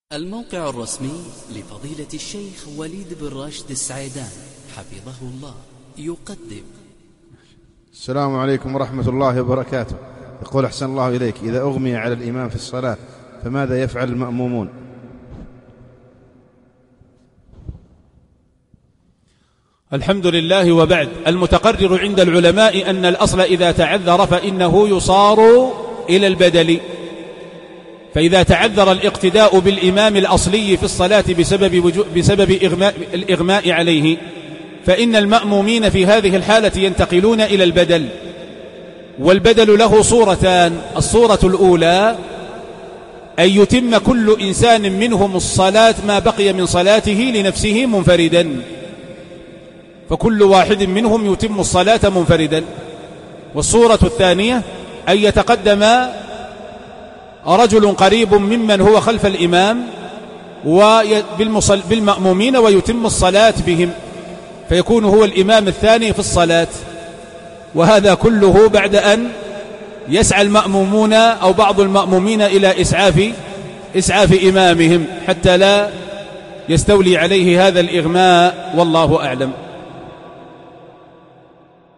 الموقع الرسمي لفضيلة الشيخ وليد بن راشد السعيدان حفظه الله يقدم. السلام عليكم ورحمة الله وبركاته. يقول أحسن الله إليك، إذا أغمي على الإمام في الصلاة فماذا يفعل المأمومون؟ الحمد لله، وبعد. المتقرر عند العلماء أن الأصل إذا تعذر فإنه يصار إلى البدل، فإذا تعذر الاقتداء بالإمام الأصلي في الصلاة بسبب الإغماء عليه فإن المأمومين في هذه الحالة ينتقلون إلى البدل. والبدل له صورتان: الصورة الأولى أن يتم كل إنسان منهم الصلاة ما بقي من صلاته لنفسه منفردا، فكل واحد منهم يتم الصلاة منفردا. والصورة الثانية أن يتقدم رجل قريب ممن هو خلف الإمام بالمأمومين ويتم الصلاة بهم، فيكون هو الإمام الثاني في الصلاة. وهذا كله بعد أن يسعى المأمومون أو بعض المأمومين إلى إسعاف إمامهم حتى لا يستولي عليه هذا الإغماء، والله أعلم.